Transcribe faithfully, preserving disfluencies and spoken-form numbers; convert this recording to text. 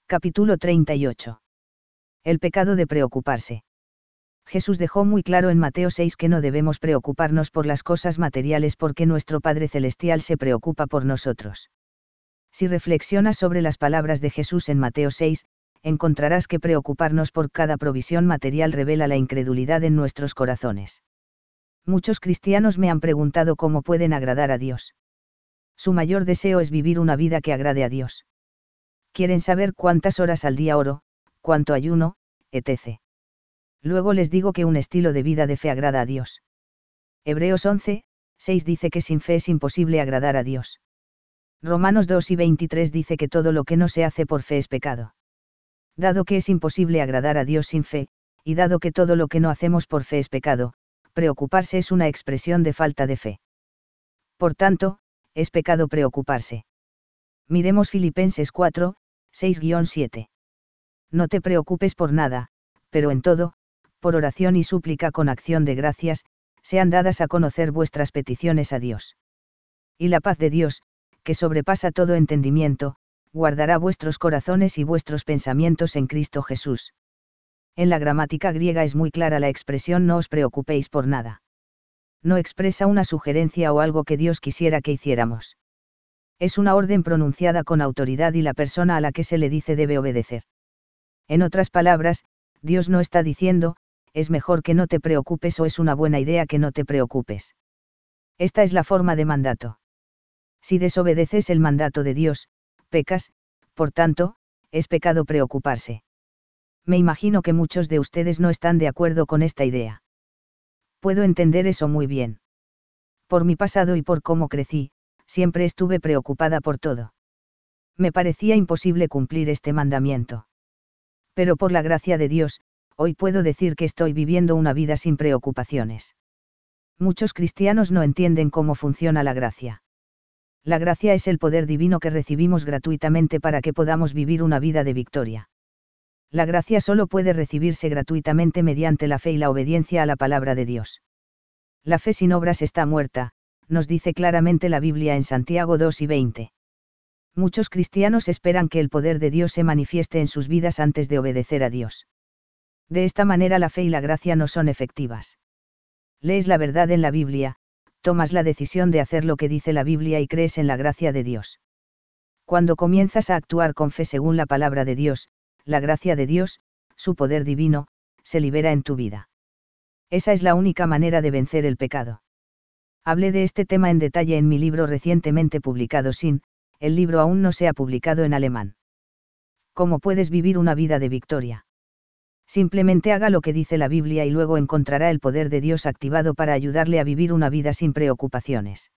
Capítulo treinta y ocho. El pecado de preocuparse. Jesús dejó muy claro en Mateo seis que no debemos preocuparnos por las cosas materiales porque nuestro Padre Celestial se preocupa por nosotros. Si reflexionas sobre las palabras de Jesús en Mateo seis, encontrarás que preocuparnos por cada provisión material revela la incredulidad en nuestros corazones. Muchos cristianos me han preguntado cómo pueden agradar a Dios. Su mayor deseo es vivir una vida que agrade a Dios. Quieren saber cuántas horas al día oro, cuánto ayuno, etcétera. Luego les digo que un estilo de vida de fe agrada a Dios. Hebreos once, seis dice que sin fe es imposible agradar a Dios. Romanos dos y veintitrés dice que todo lo que no se hace por fe es pecado. Dado que es imposible agradar a Dios sin fe, y dado que todo lo que no hacemos por fe es pecado, preocuparse es una expresión de falta de fe. Por tanto, es pecado preocuparse. Miremos Filipenses cuatro, seis a siete. No te preocupes por nada, pero en todo, por oración y súplica con acción de gracias, sean dadas a conocer vuestras peticiones a Dios. Y la paz de Dios, que sobrepasa todo entendimiento, guardará vuestros corazones y vuestros pensamientos en Cristo Jesús. En la gramática griega es muy clara la expresión no os preocupéis por nada. No expresa una sugerencia o algo que Dios quisiera que hiciéramos. Es una orden pronunciada con autoridad y la persona a la que se le dice debe obedecer. En otras palabras, Dios no está diciendo, es mejor que no te preocupes o es una buena idea que no te preocupes. Esta es la forma de mandato. Si desobedeces el mandato de Dios, pecas, por tanto, es pecado preocuparse. Me imagino que muchos de ustedes no están de acuerdo con esta idea. Puedo entender eso muy bien. Por mi pasado y por cómo crecí, siempre estuve preocupada por todo. Me parecía imposible cumplir este mandamiento. Pero por la gracia de Dios, hoy puedo decir que estoy viviendo una vida sin preocupaciones. Muchos cristianos no entienden cómo funciona la gracia. La gracia es el poder divino que recibimos gratuitamente para que podamos vivir una vida de victoria. La gracia solo puede recibirse gratuitamente mediante la fe y la obediencia a la palabra de Dios. La fe sin obras está muerta, nos dice claramente la Biblia en Santiago dos y veinte. Muchos cristianos esperan que el poder de Dios se manifieste en sus vidas antes de obedecer a Dios. De esta manera la fe y la gracia no son efectivas. Lees la verdad en la Biblia, tomas la decisión de hacer lo que dice la Biblia y crees en la gracia de Dios. Cuando comienzas a actuar con fe según la palabra de Dios, la gracia de Dios, su poder divino, se libera en tu vida. Esa es la única manera de vencer el pecado. Hablé de este tema en detalle en mi libro recientemente publicado Sin, el libro aún no se ha publicado en alemán. ¿Cómo puedes vivir una vida de victoria? Simplemente haga lo que dice la Biblia y luego encontrará el poder de Dios activado para ayudarle a vivir una vida sin preocupaciones.